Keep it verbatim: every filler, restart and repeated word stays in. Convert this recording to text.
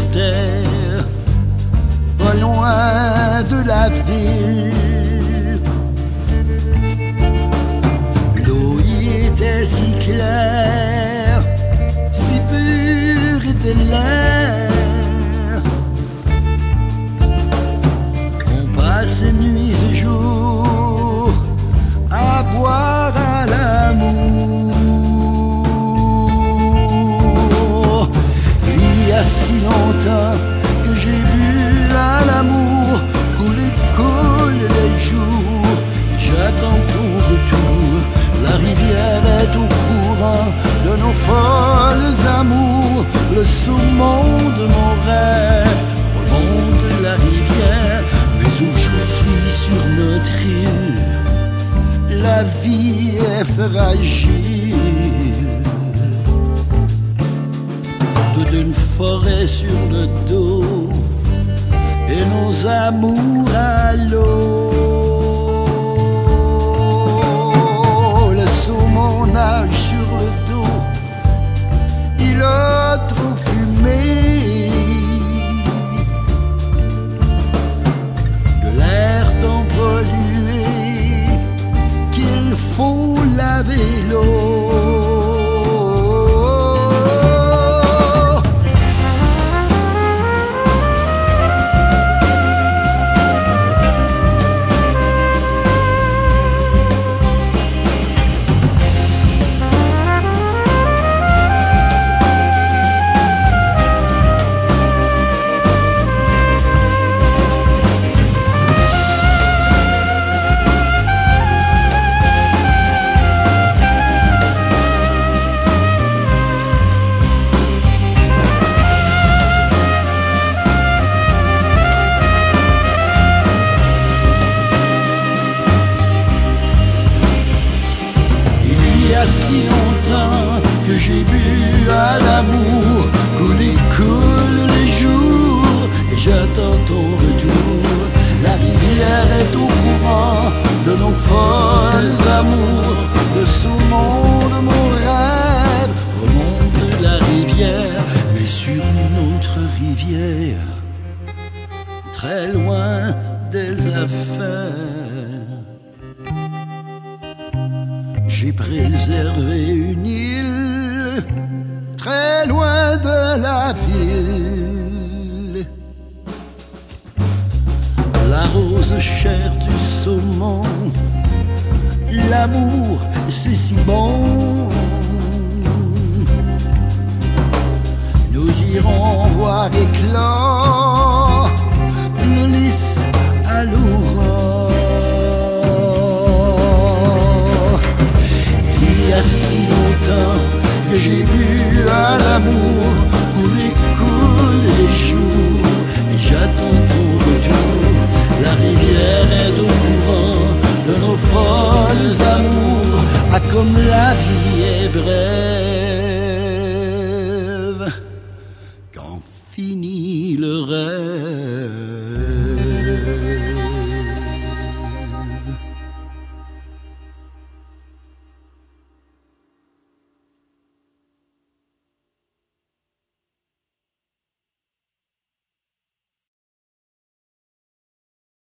terre, pas loin de la ville. L'eau y était si claire, si pure était l'air. On passait nuits et jours à boire à l'amour. Il y a si longtemps que j'ai bu à l'amour, couler, couler les jours. J'attends ton retour, la rivière est au courant de nos folles amours. Le saumon de mon rêve remonte la rivière, mais aujourd'hui sur notre île, la vie est fragile. Toute une forêt sur le dos et nos amours à l'eau. Le saumon nage sur le dos, il a trop fumé. De l'air tant pollué qu'il faut laver l'eau. Il y a si longtemps que j'ai bu à l'amour, couler, coule les jours, et j'attends ton retour. La rivière est au courant de nos folles amours. Le saumon de mon rêve remonte la rivière, mais sur une autre rivière, très loin des affaires. J'ai préservé une île très loin de la ville. La rose chère du saumon, l'amour c'est si bon. Nous irons voir éclore le lys à l'aurore. Il y a si longtemps que j'ai bu à l'amour, couler, coule les jours, et j'attends ton retour. La rivière est au courant de nos folles amours, ah comme la vie